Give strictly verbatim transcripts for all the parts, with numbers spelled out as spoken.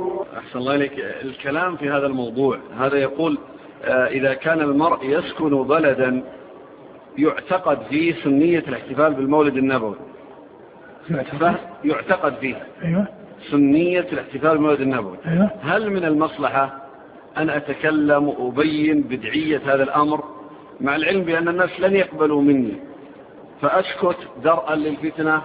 أحسن الله إليك. الكلام في هذا الموضوع هذا يقول آه إذا كان المرء يسكن بلدا يعتقد فيه سنية الاحتفال بالمولد النبوي، يعتقد فيه أيوة. سنية الاحتفال بالمولد النبوي، أيوة. هل من المصلحة أن أتكلم وأبين بدعية هذا الأمر مع العلم بأن الناس لن يقبلوا مني فأسكت درءا للفتنة؟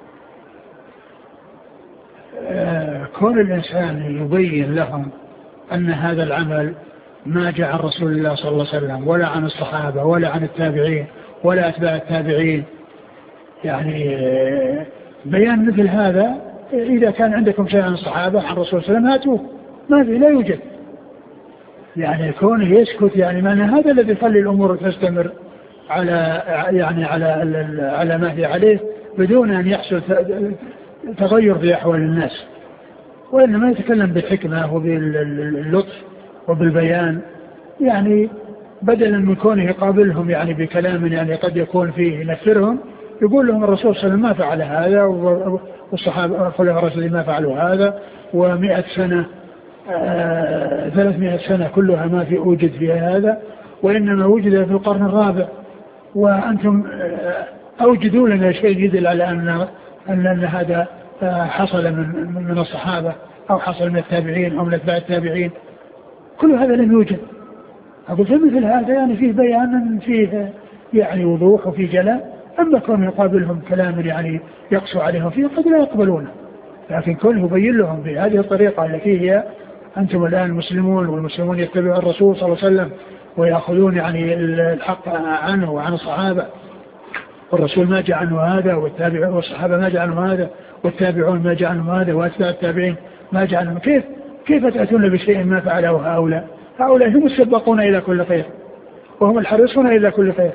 آه كون الإنسان يبين لهم أن هذا العمل ما جاء عن رسول الله صلى الله عليه وسلم ولا عن الصحابة ولا عن التابعين ولا أتباع التابعين، يعني آه بيان مثل هذا. إذا كان عندكم شيء عن الصحابة عن رسول الله صلى الله عليه وسلم هاتوه، ما في، لا يوجد. يعني كونه يسكت يعني معنى هذا الذي يخلي الأمور تستمر على يعني على على ما هي عليه بدون أن يحصل تغير في أحوال الناس، وإنما يتكلم بالحكمة وباللطف وبالبيان، يعني بدلا من كونه يقابلهم يعني بكلام يعني قد يكون فيه ينفرهم، يقول لهم الرسول صلى الله عليه وسلم ما فعل هذا والصحابة خلفاء الراشدين ما فعلوا هذا، ومئة سنة آه ثلاثمائة سنة كلها ما في أوجد فيها هذا، وإنما وجد في القرن الرابع، وأنتم آه أوجدوا لنا شيء يدل على أن أن, أن هذا آه حصل من من الصحابة أو حصل من التابعين أو من أتباع التابعين. كل هذا لم يوجد. أقول مثل هذا يعني فيه بيان فيه يعني وضوح وفيه جلاء. أما كون يقابلهم كلام يعني يقسو عليهم فيه قد لا يقبلونه، لكن كونه يبين لهم بهذه الطريقة التي هي أنتم الآن المسلمون والمسلمون يتبعون الرسول صلى الله عليه وسلم ويأخذون يعني الحق عنه وعن الصحابة، والرسول ما جاء عنه هذا والتابع والصحابة ما جاء عنه هذا والتابعون ما جاء عنه هذا وأتباع التابعين ما جاء عنه. كيف كيف تأتون بشيء ما فعله هؤلاء؟ هؤلاء هم السباقون إلى كل خير وهم الحريصون إلى كل خير،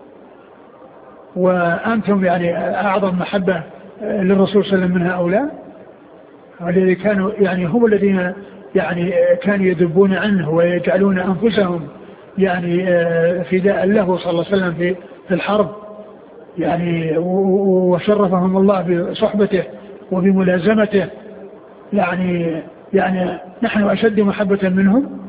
وأنتم يعني أعظم محبة للرسول صلى الله عليه وسلم من هؤلاء الذين كانوا يعني هم الذين يعني كانوا يذبون عنه ويجعلون أنفسهم يعني فداء له صلى الله عليه وسلم في في الحرب، يعني وشرفهم الله بصحبته وبملازمته. يعني يعني نحن أشد محبة منهم